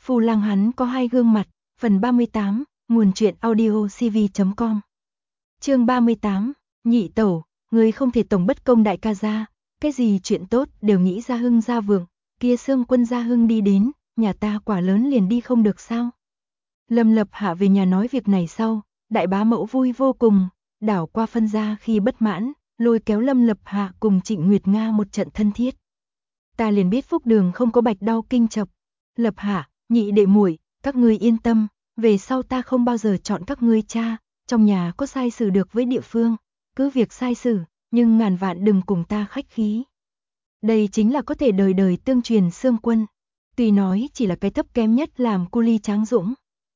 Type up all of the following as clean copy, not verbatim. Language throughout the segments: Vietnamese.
Phu lang hắn có hai gương mặt, phần 38, nguồn truyện audio cv.com. Chương 38, nhị tẩu, ngươi không thể tổng bất công đại ca gia, cái gì chuyện tốt đều nghĩ Gia Hưng Gia Vượng, kia Sương Quân Gia Hưng đi đến, nhà ta quả lớn liền đi không được sao? Lâm Lập Hạ về nhà nói việc này sau, đại bá mẫu vui vô cùng, đảo qua Phân gia khi bất mãn, lôi kéo Lâm Lập Hạ cùng Trịnh Nguyệt Nga một trận thân thiết. Ta liền biết Phúc Đường không có bạch đau kinh chập. Lập Hạ, nhị đệ muội, các ngươi yên tâm, về sau ta không bao giờ chọn các ngươi cha, trong nhà có sai xử được với địa phương, cứ việc sai xử, nhưng ngàn vạn đừng cùng ta khách khí. Đây chính là có thể đời đời tương truyền Sương Quân, tuy nói chỉ là cái thấp kém nhất làm cu ly tráng dũng.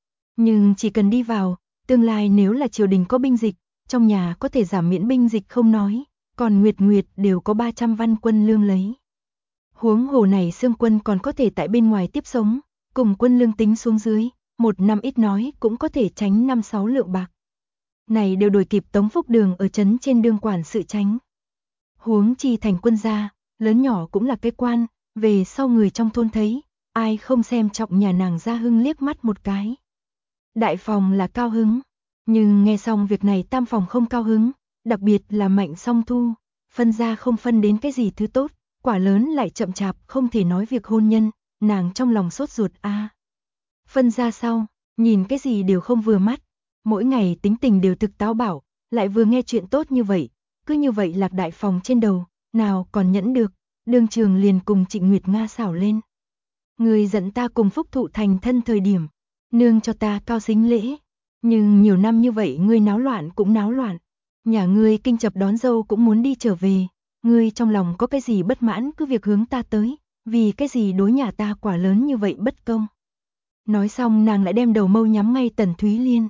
Nhưng chỉ cần đi vào, tương lai nếu là triều đình có binh dịch, trong nhà có thể giảm miễn binh dịch không nói, còn Nguyệt Nguyệt đều có 300 văn quân lương lấy. Huống hồ này Sương Quân còn có thể tại bên ngoài tiếp sống, cùng quân lương tính xuống dưới, một năm ít nói cũng có thể tránh 5-6 lượng bạc. Này đều đổi kịp Tống Phúc Đường ở trấn trên đương quản sự tránh. Huống chi thành quân gia, lớn nhỏ cũng là cái quan, về sau người trong thôn thấy, ai không xem trọng nhà nàng Gia Hưng liếc mắt một cái. Đại phòng là cao hứng, nhưng nghe xong việc này tam phòng không cao hứng, đặc biệt là Mạnh Song Thu, Phân gia không phân đến cái gì thứ tốt, quả lớn lại chậm chạp không thể nói việc hôn nhân, nàng trong lòng sốt ruột a. Phân gia sau, nhìn cái gì đều không vừa mắt, mỗi ngày tính tình đều thực táo bạo, lại vừa nghe chuyện tốt như vậy, cứ như vậy lạc đại phòng trên đầu, nào còn nhẫn được, đương trường liền cùng Trịnh Nguyệt Nga xảo lên. Người dẫn ta cùng Phúc Thụ thành thân thời điểm, nương cho ta cao sính lễ, nhưng nhiều năm như vậy ngươi náo loạn cũng náo loạn, nhà ngươi kinh chập đón dâu cũng muốn đi trở về, ngươi trong lòng có cái gì bất mãn cứ việc hướng ta tới, vì cái gì đối nhà ta quả lớn như vậy bất công. Nói xong nàng lại đem đầu mâu nhắm ngay Tần Thúy Liên.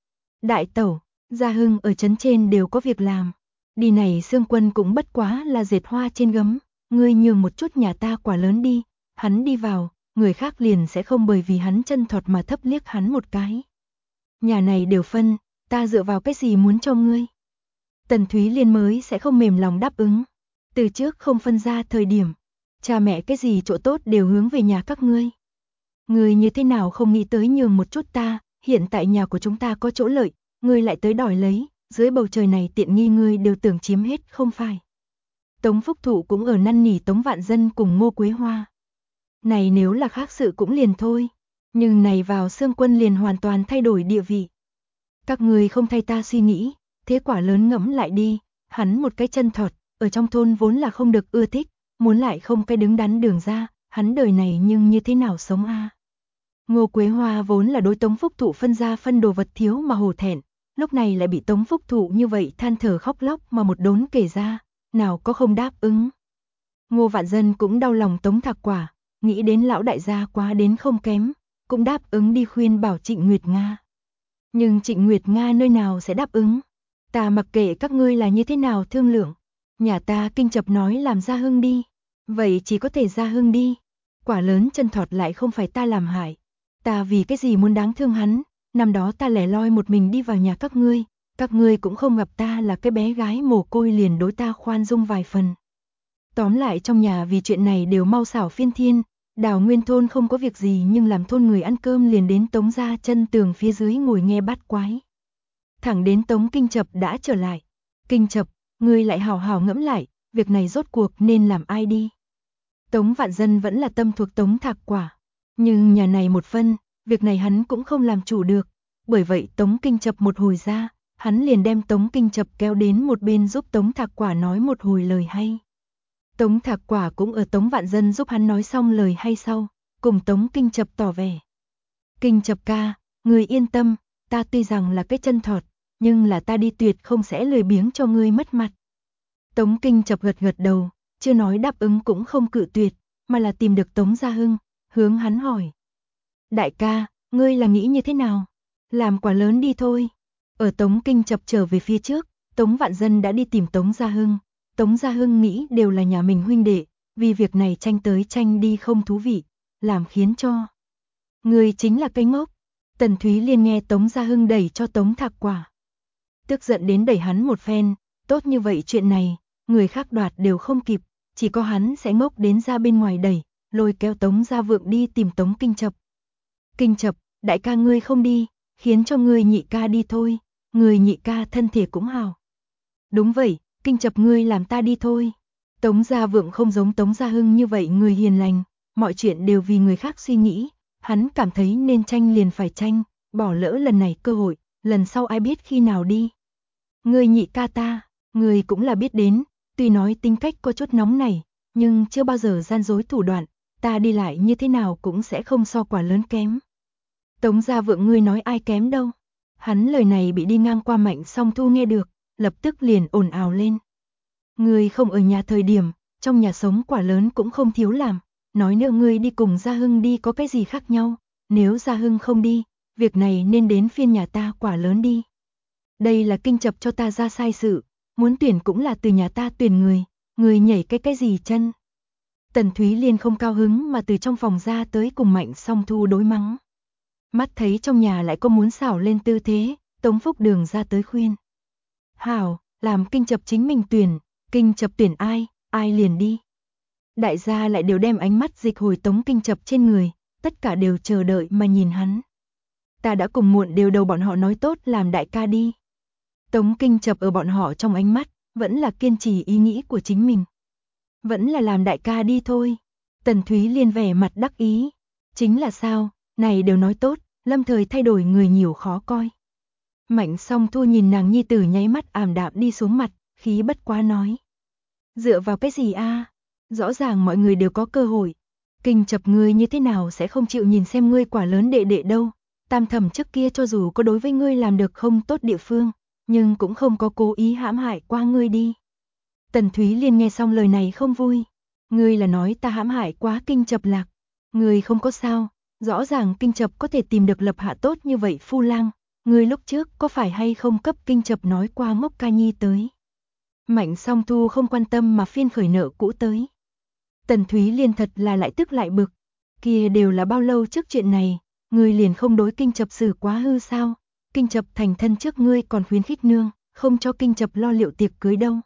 Đại tẩu, Gia Hưng ở trấn trên đều có việc làm, đi này Sương Quân cũng bất quá là dệt hoa trên gấm, ngươi nhường một chút nhà ta quả lớn đi, hắn đi vào, người khác liền sẽ không bởi vì hắn chân thọt mà thấp liếc hắn một cái. Nhà này đều phân, ta dựa vào cái gì muốn cho ngươi. Tần Thúy Liên mới sẽ không mềm lòng đáp ứng. Từ trước không phân ra thời điểm, cha mẹ cái gì chỗ tốt đều hướng về nhà các ngươi. Ngươi như thế nào không nghĩ tới nhường một chút ta, hiện tại nhà của chúng ta có chỗ lợi, ngươi lại tới đòi lấy, dưới bầu trời này tiện nghi ngươi đều tưởng chiếm hết không phải. Tống Phúc Thụ cũng ở năn nỉ Tống Vạn Dân cùng Ngô Quế Hoa. Này nếu là khác sự cũng liền thôi, nhưng này vào Sương Quân liền hoàn toàn thay đổi địa vị. Các ngươi không thay ta suy nghĩ, thế quả lớn ngẫm lại đi, hắn một cái chân thọt, ở trong thôn vốn là không được ưa thích, muốn lại không cái đứng đắn đường ra, hắn đời này nhưng như thế nào sống a? Ngô Quế Hoa vốn là đối Tống Phúc Thụ phân ra phân đồ vật thiếu mà hổ thẹn, lúc này lại bị Tống Phúc Thụ như vậy than thở khóc lóc mà một đốn kể ra, nào có không đáp ứng. Ngô Vạn Dân cũng đau lòng Tống Thạc Quả, nghĩ đến lão đại gia quá đến không kém, cũng đáp ứng đi khuyên bảo Trịnh Nguyệt Nga. Nhưng Trịnh Nguyệt Nga nơi nào sẽ đáp ứng? Ta mặc kệ các ngươi là như thế nào thương lượng, nhà ta kinh chập nói làm Gia Hưng đi, vậy chỉ có thể Gia Hưng đi. Quả lớn chân thọt lại không phải ta làm hại, ta vì cái gì muốn đáng thương hắn, năm đó ta lẻ loi một mình đi vào nhà các ngươi cũng không gặp ta là cái bé gái mồ côi liền đối ta khoan dung vài phần. Tóm lại trong nhà vì chuyện này đều mau xảo phiên thiên, Đào Nguyên thôn không có việc gì nhưng làm thôn người ăn cơm liền đến Tống gia chân tường phía dưới ngồi nghe bát quái. Thẳng đến Tống Kinh Chập đã trở lại. Kinh Chập, ngươi lại hào hào ngẫm lại, việc này rốt cuộc nên làm ai đi. Tống Vạn Dân vẫn là tâm thuộc Tống Thạc Quả, nhưng nhà này một phân, việc này hắn cũng không làm chủ được, bởi vậy Tống Kinh Chập một hồi ra, hắn liền đem Tống Kinh Chập kéo đến một bên giúp Tống Thạc Quả nói một hồi lời hay. Tống Thạc Quả cũng ở Tống Vạn Dân giúp hắn nói xong lời hay sau, cùng Tống Kinh Chập tỏ vẻ. Kinh Chập ca, người yên tâm, ta tuy rằng là cái chân thọt, nhưng là ta đi tuyệt không sẽ lười biếng cho ngươi mất mặt. Tống Kinh Chập gật gật đầu, chưa nói đáp ứng cũng không cự tuyệt, mà là tìm được Tống Gia Hưng, hướng hắn hỏi. Đại ca, ngươi là nghĩ như thế nào? Làm quả lớn đi thôi. Ở Tống Kinh Chập trở về phía trước, Tống Vạn Dân đã đi tìm Tống Gia Hưng. Tống Gia Hưng nghĩ đều là nhà mình huynh đệ, vì việc này tranh tới tranh đi không thú vị, làm khiến cho. Người chính là cái ngốc. Tần Thúy Liên nghe Tống Gia Hưng đẩy cho Tống Thạc Quả. Tức giận đến đẩy hắn một phen, tốt như vậy chuyện này, người khác đoạt đều không kịp, chỉ có hắn sẽ ngốc đến ra bên ngoài đẩy, lôi kéo Tống Gia Vượng đi tìm Tống Kinh Chập. Kinh Chập, đại ca ngươi không đi, khiến cho ngươi nhị ca đi thôi, người nhị ca thân thể cũng hào. Đúng vậy, Kinh Chập ngươi làm ta đi thôi. Tống Gia Vượng không giống Tống Gia Hưng như vậy người hiền lành, mọi chuyện đều vì người khác suy nghĩ, hắn cảm thấy nên tranh liền phải tranh, bỏ lỡ lần này cơ hội, lần sau ai biết khi nào đi. Người nhị ca ta, người cũng là biết đến, tuy nói tính cách có chút nóng này, nhưng chưa bao giờ gian dối thủ đoạn, ta đi lại như thế nào cũng sẽ không so quả lớn kém. Tống Gia Vượng ngươi nói ai kém đâu. Hắn lời này bị đi ngang qua Mạnh Song Thu nghe được, lập tức liền ồn ào lên. Ngươi không ở nhà thời điểm, trong nhà sống quả lớn cũng không thiếu làm, nói nữa ngươi đi cùng Gia Hưng đi có cái gì khác nhau, nếu Gia Hưng không đi, việc này nên đến phiên nhà ta quả lớn đi. Đây là Kinh Chập cho ta ra sai sự, muốn tuyển cũng là từ nhà ta tuyển người nhảy cái gì chân. Tần Thúy Liên không cao hứng mà từ trong phòng ra tới cùng Mạnh Song Thu đối mắng. Mắt thấy trong nhà lại có muốn xảo lên tư thế, Tống Phúc Đường ra tới khuyên. Hảo, làm Kinh Chập chính mình tuyển, Kinh Chập tuyển ai, ai liền đi. Đại gia lại đều đem ánh mắt dịch hồi Tống Kinh Chập trên người, tất cả đều chờ đợi mà nhìn hắn. Ta đã cùng muộn đều đầu bọn họ nói tốt làm đại ca đi. Tống Kinh Chập ở bọn họ trong ánh mắt, vẫn là kiên trì ý nghĩ của chính mình. Vẫn là làm đại ca đi thôi. Tần Thúy Liên vẻ mặt đắc ý. Chính là sao, này đều nói tốt, lâm thời thay đổi người nhiều khó coi. Mạnh Song Thu nhìn nàng nhi tử nháy mắt ảm đạm đi xuống mặt, khí bất quá nói. Dựa vào cái gì a? Rõ ràng mọi người đều có cơ hội. Kinh Chập ngươi như thế nào sẽ không chịu nhìn xem ngươi quả lớn đệ đệ đâu. Tam thẩm trước kia cho dù có đối với ngươi làm được không tốt địa phương, nhưng cũng không có cố ý hãm hại qua ngươi đi. Tần Thúy Liên nghe xong lời này không vui. Ngươi là nói ta hãm hại quá Kinh Chập lạc. Ngươi không có sao, rõ ràng Kinh Chập có thể tìm được lập hạ tốt như vậy phu lang. Ngươi lúc trước có phải hay không cấp Kinh Chập nói qua ngốc ca nhi tới. Mạnh Song Thu không quan tâm mà phiên khởi nợ cũ tới. Tần Thúy Liên thật là lại tức lại bực. Kia đều là bao lâu trước chuyện này, ngươi liền không đối Kinh Chập xử quá hư sao. Kinh Chập thành thân trước ngươi còn khuyến khích nương, không cho Kinh Chập lo liệu tiệc cưới đâu.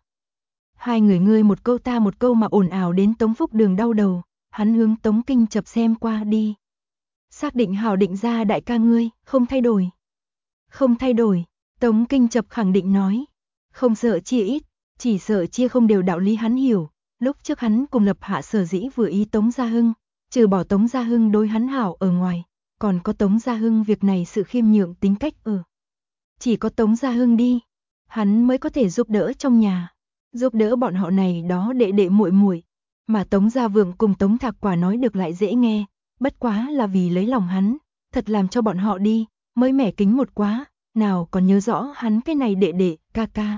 Hai người ngươi một câu ta một câu mà ồn ào đến Tống Phúc Đường đau đầu, hắn hướng Tống Kinh Chập xem qua đi. Xác định hảo định ra đại ca ngươi, không thay đổi. Không thay đổi, Tống Kinh Chập khẳng định nói. Không sợ chia ít, chỉ sợ chia không đều đạo lý hắn hiểu. Lúc trước hắn cùng Lập Hạ sở dĩ vừa ý Tống Gia Hưng, trừ bỏ Tống Gia Hưng đối hắn hảo ở ngoài, còn có Tống Gia Hưng việc này sự khiêm nhượng tính cách ở. Chỉ có Tống Gia Hưng đi, hắn mới có thể giúp đỡ trong nhà, giúp đỡ bọn họ này đó đệ đệ muội muội, mà Tống Gia Vượng cùng Tống Thạc Quả nói được lại dễ nghe, bất quá là vì lấy lòng hắn, thật làm cho bọn họ đi, mới mẻ kính một quá, nào còn nhớ rõ hắn cái này đệ đệ, ca ca.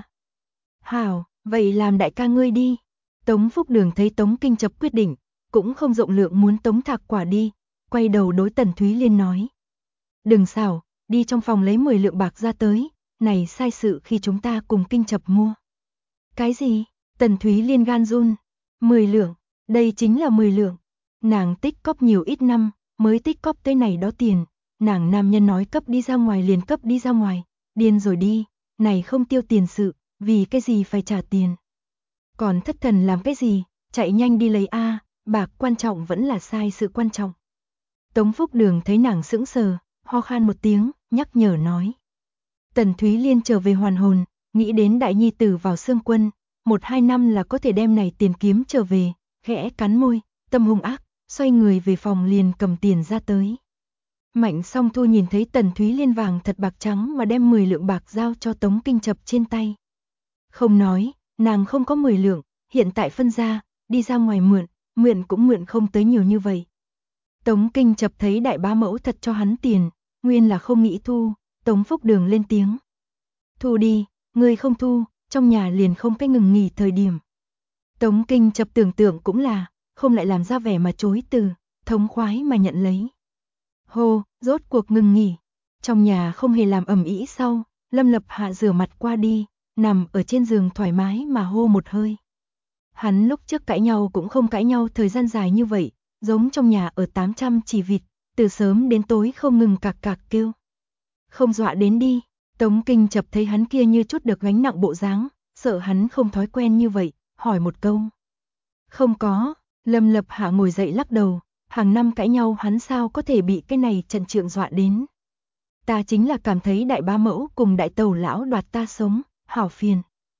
Hảo, vậy làm đại ca ngươi đi. Tống Phúc Đường thấy Tống Kinh Chập quyết định, cũng không rộng lượng muốn Tống Thạc Quả đi, quay đầu đối Tần Thúy Liên nói. Đừng xảo, đi trong phòng lấy 10 lượng bạc ra tới, này sai sự khi chúng ta cùng Kinh Chập mua. Cái gì? Tần Thúy Liên gan run. 10 lượng, đây chính là 10 lượng. Nàng tích cóp nhiều ít năm, mới tích cóp tới này đó tiền. Nàng nam nhân nói cấp đi ra ngoài liền cấp đi ra ngoài, điên rồi đi, này không tiêu tiền sự, vì cái gì phải trả tiền. Còn thất thần làm cái gì, chạy nhanh đi lấy a, bạc quan trọng vẫn là sai sự quan trọng. Tống Phúc Đường thấy nàng sững sờ, ho khan một tiếng, nhắc nhở nói. Tần Thúy Liên trở về hoàn hồn, nghĩ đến đại nhi tử vào xương quân, 1-2 năm là có thể đem này tiền kiếm trở về, khẽ cắn môi, tâm hung ác, xoay người về phòng liền cầm tiền ra tới. Mạnh Song Thu nhìn thấy Tần Thúy Liên vàng thật bạc trắng mà đem 10 lượng bạc giao cho Tống Kinh Chập trên tay. Không nói, nàng không có 10 lượng, hiện tại phân ra, đi ra ngoài mượn cũng mượn không tới nhiều như vậy. Tống Kinh Chập thấy đại bá mẫu thật cho hắn tiền, nguyên là không nghĩ thu, Tống Phúc Đường lên tiếng. Thu đi, ngươi không thu, trong nhà liền không cái ngừng nghỉ thời điểm. Tống Kinh Chập tưởng tượng cũng là, không lại làm ra vẻ mà chối từ, thống khoái mà nhận lấy. Hô, rốt cuộc ngừng nghỉ. Trong nhà không hề làm ầm ĩ sau, Lâm Lập Hạ rửa mặt qua đi, nằm ở trên giường thoải mái mà hô một hơi. Hắn lúc trước cãi nhau cũng không cãi nhau thời gian dài như vậy, giống trong nhà ở 800 chỉ vịt, từ sớm đến tối không ngừng cạc cạc kêu. Không dọa đến đi, Tống Kinh Chập thấy hắn kia như chút được gánh nặng bộ dáng, sợ hắn không thói quen như vậy, hỏi một câu. Không có, Lâm Lập Hạ ngồi dậy lắc đầu, hàng năm cãi nhau hắn sao có thể bị cái này trận trượng dọa đến. Ta chính là cảm thấy đại bá mẫu cùng đại tẩu lão đoạt ta sống, hảo phiền.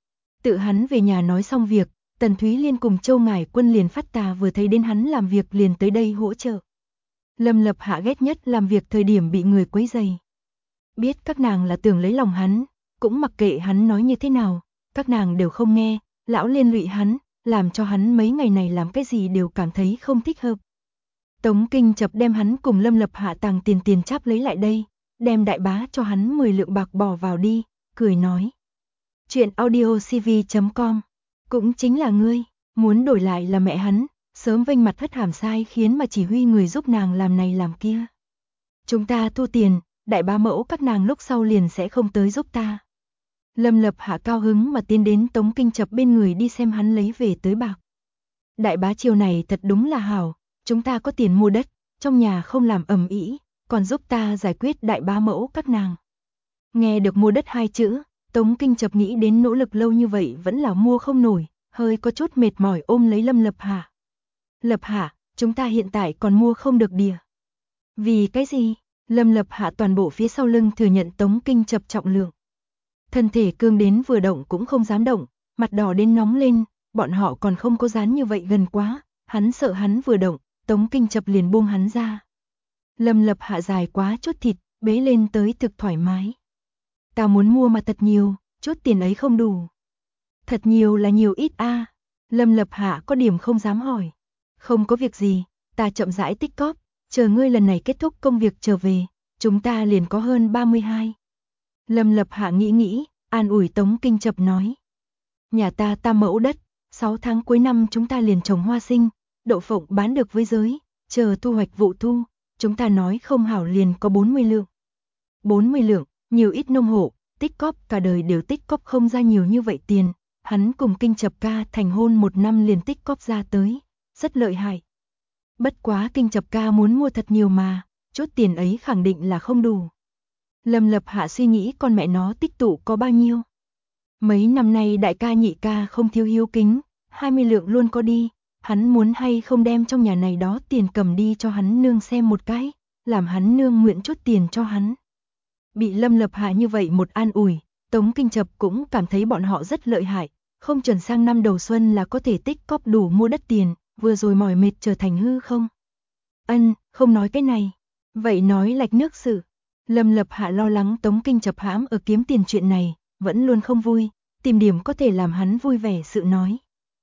Tự hắn về nhà nói xong việc, Tần Thúy Liên cùng Châu Ngải Quân liền phát tà vừa thấy đến hắn làm việc liền tới đây hỗ trợ. Lâm Lập Hạ ghét nhất làm việc thời điểm bị người quấy rầy. Biết các nàng là tưởng lấy lòng hắn, cũng mặc kệ hắn nói như thế nào, các nàng đều không nghe, lão liên lụy hắn, làm cho hắn mấy ngày này làm cái gì đều cảm thấy không thích hợp. Tống Kinh Chập đem hắn cùng Lâm Lập Hạ tàng tiền cháp lấy lại đây, đem đại bá cho hắn 10 lượng bạc bỏ vào đi, cười nói. Chuyện audiocv.com, cũng chính là ngươi, muốn đổi lại là mẹ hắn, sớm vênh mặt hất hàm sai khiến mà chỉ huy người giúp nàng làm này làm kia. Chúng ta thu tiền, đại bá mẫu các nàng lúc sau liền sẽ không tới giúp ta. Lâm Lập Hạ cao hứng mà tiến đến Tống Kinh Chập bên người đi xem hắn lấy về tới bạc. Đại bá chiều này thật đúng là hảo, chúng ta có tiền mua đất, trong nhà không làm ầm ĩ, còn giúp ta giải quyết đại bá mẫu các nàng. Nghe được mua đất hai chữ, Tống Kinh Chập nghĩ đến nỗ lực lâu như vậy vẫn là mua không nổi, hơi có chút mệt mỏi ôm lấy Lâm Lập Hạ. Lập Hạ, chúng ta hiện tại còn mua không được địa. Vì cái gì? Lâm Lập Hạ toàn bộ phía sau lưng thừa nhận Tống Kinh Chập trọng lượng. Thân thể cương đến vừa động cũng không dám động, mặt đỏ đến nóng lên, bọn họ còn không có dán như vậy gần quá, hắn sợ hắn vừa động, Tống Kinh Chập liền buông hắn ra. Lâm Lập Hạ dài quá chút thịt, bế lên tới thực thoải mái. Ta muốn mua mà thật nhiều, chút tiền ấy không đủ. Thật nhiều là nhiều ít a. Lâm Lập Hạ có điểm không dám hỏi. Không có việc gì, ta chậm rãi tích cóp, chờ ngươi lần này kết thúc công việc trở về, chúng ta liền có hơn 32. Lâm Lập Hạ nghĩ, an ủi Tống Kinh Chập nói. Nhà ta tam mẫu đất, 6 tháng cuối năm chúng ta liền trồng hoa sinh, đậu phộng bán được với giới, chờ thu hoạch vụ thu, chúng ta nói không hảo liền có 40 lượng. 40 lượng, nhiều ít nông hộ, tích cóp cả đời đều tích cóp không ra nhiều như vậy tiền, hắn cùng Kinh Chập ca thành hôn 1 năm liền tích cóp ra tới, rất lợi hại. Bất quá Kinh Chập ca muốn mua thật nhiều mà, chút tiền ấy khẳng định là không đủ. Lâm Lập Hạ suy nghĩ con mẹ nó tích tụ có bao nhiêu. Mấy năm nay đại ca nhị ca không thiếu hiếu kính, 20 lượng luôn có đi, hắn muốn hay không đem trong nhà này đó tiền cầm đi cho hắn nương xem một cái, làm hắn nương nguyện chút tiền cho hắn. Bị Lâm Lập Hạ như vậy một an ủi, Tống Kinh Chập cũng cảm thấy bọn họ rất lợi hại, không chuẩn sang năm đầu xuân là có thể tích cóp đủ mua đất tiền, vừa rồi mỏi mệt trở thành hư không. Không nói cái này, vậy nói lạch nước sự. Lâm Lập Hạ lo lắng Tống Kinh Chập hãm ở kiếm tiền chuyện này, vẫn luôn không vui, tìm điểm có thể làm hắn vui vẻ sự nói.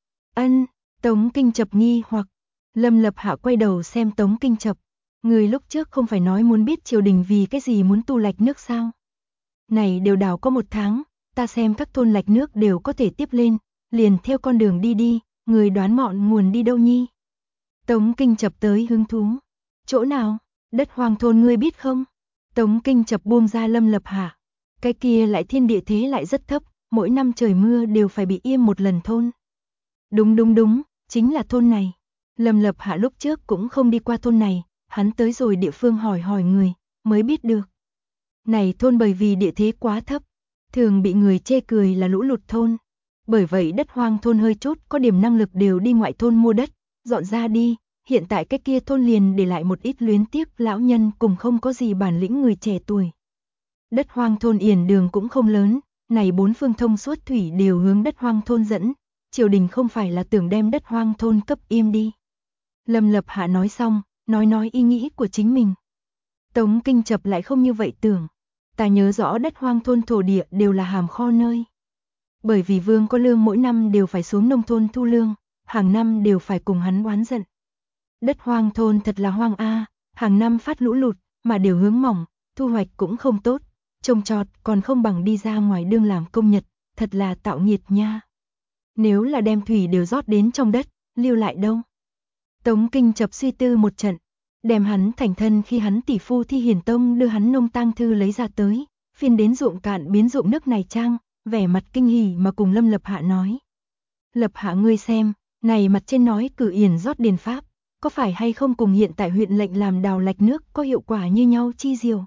Tống Kinh Chập nghi hoặc, Lâm Lập Hạ quay đầu xem Tống Kinh Chập, người lúc trước không phải nói muốn biết triều đình vì cái gì muốn tu lạch nước sao? Này đều đào có 1 tháng, ta xem các thôn lạch nước đều có thể tiếp lên, liền theo con đường đi, người đoán ngọn nguồn đi đâu nhi? Tống Kinh Chập tới hứng thú. Chỗ nào? Đất Hoang thôn ngươi biết không? Tống Kinh Chập buông ra Lâm Lập Hạ. Cái kia lại thiên địa thế lại rất thấp, mỗi năm trời mưa đều phải bị yêm một lần thôn. Đúng, chính là thôn này. Lâm Lập Hạ lúc trước cũng không đi qua thôn này, hắn tới rồi địa phương hỏi người, mới biết được. Này thôn bởi vì địa thế quá thấp, thường bị người chê cười là lũ lụt thôn. Bởi vậy đất Hoang thôn hơi chút có điểm năng lực đều đi ngoại thôn mua đất, dọn ra đi. Hiện tại cái kia thôn liền để lại một ít luyến tiếc lão nhân cùng không có gì bản lĩnh người trẻ tuổi. Đất Hoang thôn yển đường cũng không lớn, này 4 phương thông suốt thủy đều hướng đất Hoang thôn dẫn, triều đình không phải là tưởng đem đất Hoang thôn cấp im đi. Lâm Lập Hạ nói xong, nói ý nghĩ của chính mình. Tống Kinh Chập lại không như vậy tưởng, ta nhớ rõ đất Hoang thôn thổ địa đều là hàm kho nơi. Bởi vì vương có lương mỗi năm đều phải xuống nông thôn thu lương, hàng năm đều phải cùng hắn oán giận. Đất Hoang thôn thật là hoang a, hàng năm phát lũ lụt, mà đều hướng mỏng, thu hoạch cũng không tốt, trồng trọt còn không bằng đi ra ngoài đương làm công nhật, thật là tạo nghiệt nha. Nếu là đem thủy đều rót đến trong đất, lưu lại đâu? Tống Kinh Chập suy tư một trận, đem hắn thành thân khi hắn tỷ phu Thi Hiển Tông đưa hắn nông tang thư lấy ra tới, phiên đến ruộng cạn biến ruộng nước này trang, vẻ mặt kinh hỉ mà cùng Lâm Lập Hạ nói. Lập Hạ ngươi xem, này mặt trên nói cử yển rót điền pháp, có phải hay không cùng hiện tại huyện lệnh làm đào lạch nước có hiệu quả như nhau chi diều?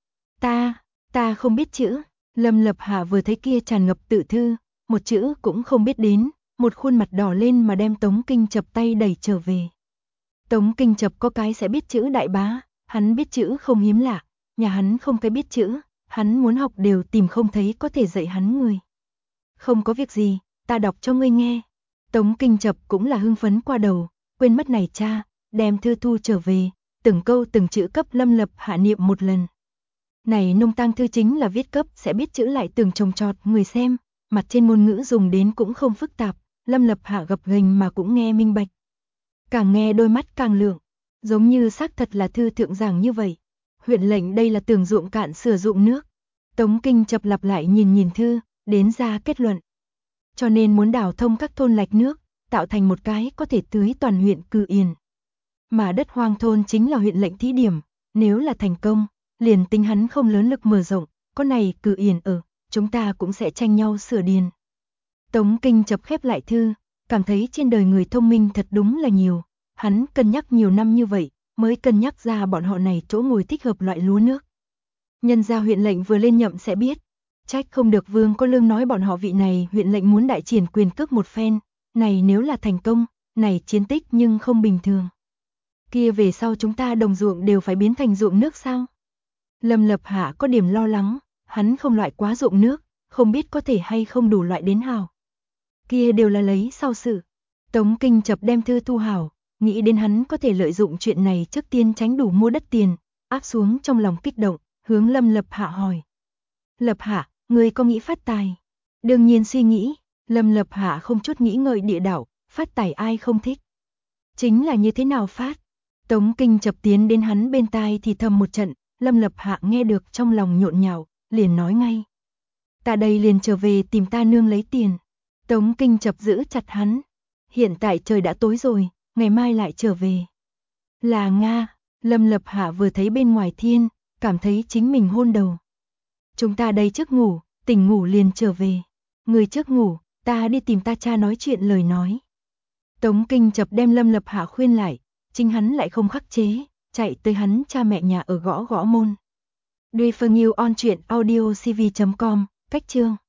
Ta không biết chữ. Lâm Lập Hạ vừa thấy kia tràn ngập tự thư, một chữ cũng không biết đến, một khuôn mặt đỏ lên mà đem Tống Kinh Chập tay đẩy trở về. Tống Kinh Chập có cái sẽ biết chữ đại bá, hắn biết chữ không hiếm lạ, nhà hắn không cái biết chữ, hắn muốn học đều tìm không thấy có thể dạy hắn người. Không có việc gì, ta đọc cho ngươi nghe. Tống Kinh Chập cũng là hưng phấn qua đầu, quên mất này cha, đem thư thu trở về, từng câu từng chữ cấp Lâm Lập Hạ niệm một lần. Này nông tang thư chính là viết cấp sẽ biết chữ lại từng trồng trọt người xem, mặt trên ngôn ngữ dùng đến cũng không phức tạp, Lâm Lập Hạ gập ghềnh mà cũng nghe minh bạch. Càng nghe đôi mắt càng lượng, giống như xác thật là thư thượng giảng như vậy. Huyện lệnh đây là tưởng ruộng cạn sử dụng nước. Tống Kinh Chập lặp lại nhìn thư, đến ra kết luận. Cho nên muốn đào thông các thôn lạch nước, tạo thành một cái có thể tưới toàn huyện Cự Yên. Mà đất hoang thôn chính là huyện lệnh thí điểm, nếu là thành công, liền tính hắn không lớn lực mở rộng, có này Cự Yên ở, chúng ta cũng sẽ tranh nhau sửa điền. Tống Kinh Chập khép lại thư, cảm thấy trên đời người thông minh thật đúng là nhiều, hắn cân nhắc nhiều năm như vậy, mới cân nhắc ra bọn họ này chỗ ngồi thích hợp loại lúa nước. Nhân gia huyện lệnh vừa lên nhậm sẽ biết, trách không được Vương Có Lương nói bọn họ vị này huyện lệnh muốn đại triển quyền cước một phen, này nếu là thành công, này chiến tích nhưng không bình thường. Kia về sau chúng ta đồng ruộng đều phải biến thành ruộng nước sao? Lâm Lập Hạ có điểm lo lắng, hắn không loại quá ruộng nước, không biết có thể hay không đủ loại đến hào. Kia đều là lấy sau sự. Tống Kinh Chập đem thư thu hảo, nghĩ đến hắn có thể lợi dụng chuyện này trước tiên tránh đủ mua đất tiền, áp xuống trong lòng kích động, hướng Lâm Lập Hạ hỏi. Lập Hạ, ngươi có nghĩ phát tài? Đương nhiên suy nghĩ, Lâm Lập Hạ không chút nghĩ ngợi địa đạo, phát tài ai không thích. Chính là như thế nào phát? Tống Kinh Chập tiến đến hắn bên tai thì thầm một trận, Lâm Lập Hạ nghe được trong lòng nhộn nhạo, liền nói ngay. Ta đây liền trở về tìm ta nương lấy tiền. Tống Kinh Chập giữ chặt hắn. Hiện tại trời đã tối rồi, ngày mai lại trở về. Là Nga, Lâm Lập Hạ vừa thấy bên ngoài thiên, cảm thấy chính mình hôn đầu. Chúng ta đây trước ngủ, tỉnh ngủ liền trở về. Người trước ngủ, ta đi tìm ta cha nói chuyện lời nói. Tống Kinh Chập đem Lâm Lập Hạ khuyên lại, chính hắn lại không khắc chế, chạy tới hắn cha mẹ nhà ở gõ môn. Duy Phương Yêu on truyện audio cv.com, cách chương.